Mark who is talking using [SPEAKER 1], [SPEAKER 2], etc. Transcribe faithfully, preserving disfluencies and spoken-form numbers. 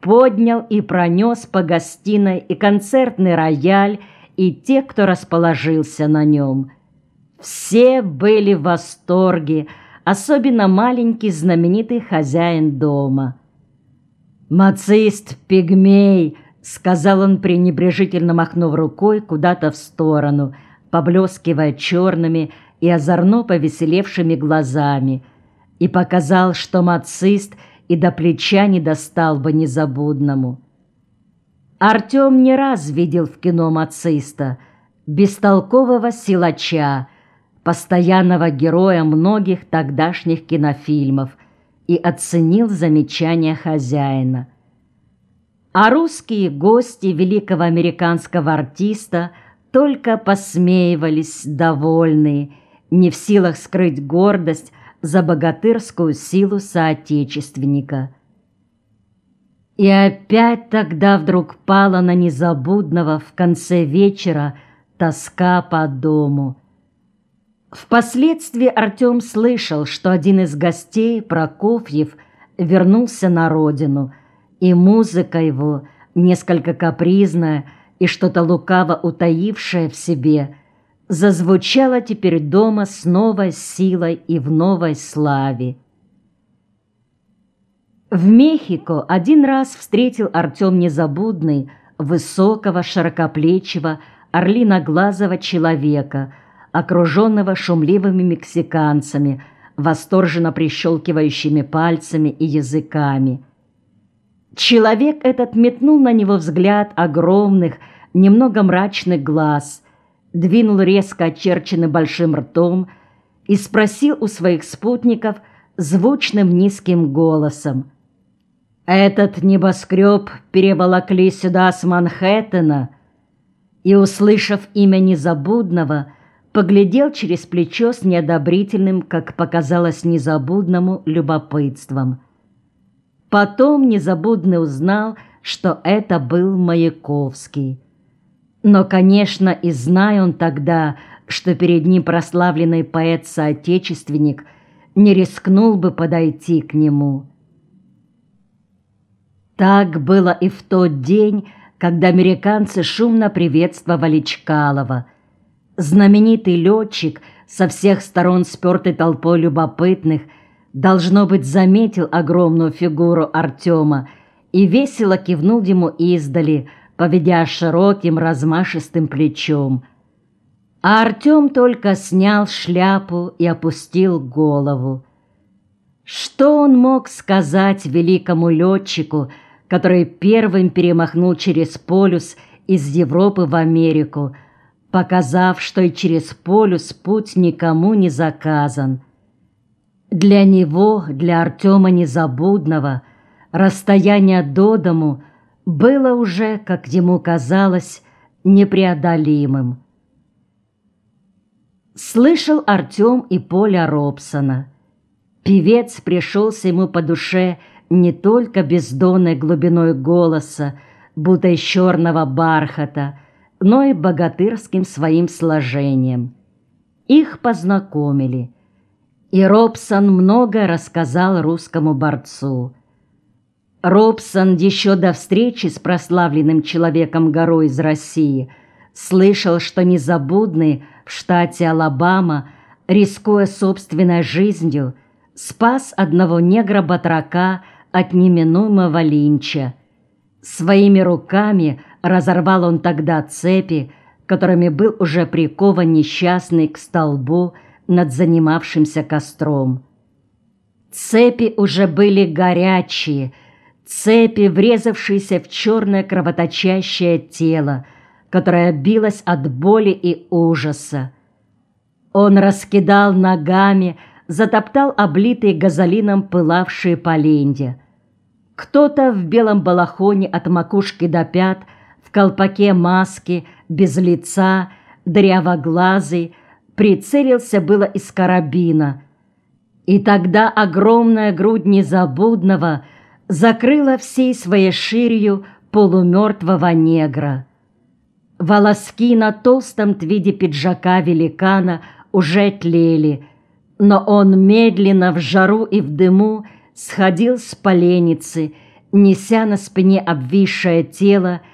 [SPEAKER 1] поднял и пронес по гостиной и концертный рояль, и те, кто расположился на нем. Все были в восторге, особенно маленький знаменитый хозяин дома. «Мацист-пигмей!» — сказал он, пренебрежительно махнув рукой куда-то в сторону, поблескивая черными и озорно повеселевшими глазами, и показал, что мацист и до плеча не достал бы незабудному. Артем не раз видел в кино мациста, бестолкового силача, постоянного героя многих тогдашних кинофильмов, и оценил замечания хозяина. А русские гости великого американского артиста только посмеивались, довольные, не в силах скрыть гордость за богатырскую силу соотечественника. И опять тогда вдруг пала на незабудного в конце вечера тоска по дому. Впоследствии Артем слышал, что один из гостей, Прокофьев, вернулся на родину, и музыка его, несколько капризная и что-то лукаво утаившее в себе, зазвучала теперь дома с новой силой и в новой славе. В Мехико один раз встретил Артем незабудный, высокого, широкоплечего, орлиноглазого человека, окруженного шумливыми мексиканцами, восторженно прищелкивающими пальцами и языками. Человек этот метнул на него взгляд огромных, немного мрачных глаз, двинул резко очерченным большим ртом и спросил у своих спутников звучным низким голосом: «Этот небоскреб переволокли сюда с Манхэттена?» И, услышав имя незабудного, поглядел через плечо с неодобрительным, как показалось незабудному, любопытством. Потом незабудный узнал, что это был Маяковский. Но, конечно, и зная он тогда, что перед ним прославленный поэт-соотечественник, не рискнул бы подойти к нему. Так было и в тот день, когда американцы шумно приветствовали Чкалова. Знаменитый летчик, со всех сторон спертый толпой любопытных, должно быть, заметил огромную фигуру Артема и весело кивнул ему издали, поведя широким размашистым плечом. А Артем только снял шляпу и опустил голову. Что он мог сказать великому летчику, который первым перемахнул через полюс из Европы в Америку, показав, что и через полюс путь никому не заказан? Для него, для Артема Незабудного, расстояние до дому было уже, как ему казалось, непреодолимым. Слышал Артем и Поля Робсона. Певец пришелся ему по душе не только бездонной глубиной голоса, будто из черного бархата, но и богатырским своим сложением. Их познакомили, и Робсон многое рассказал русскому борцу. Робсон еще до встречи с прославленным человеком-горой из России слышал, что Незабудный в штате Алабама, рискуя собственной жизнью, спас одного негра-батрака от неминуемого линча. Своими руками разорвал он тогда цепи, которыми был уже прикован несчастный к столбу над занимавшимся костром. Цепи уже были горячие, цепи, врезавшиеся в черное кровоточащее тело, которое билось от боли и ужаса. Он раскидал ногами, затоптал облитые газолином пылавшие поленья. Кто-то в белом балахоне от макушки до пят, в колпаке маски, без лица, дрявоглазый, прицелился было из карабина. И тогда огромная грудь Незабудного закрыла всей своей ширью полумертвого негра. Волоски на толстом твиде пиджака великана уже тлели, но он медленно в жару и в дыму сходил с поленницы неся на спине обвисшее тело,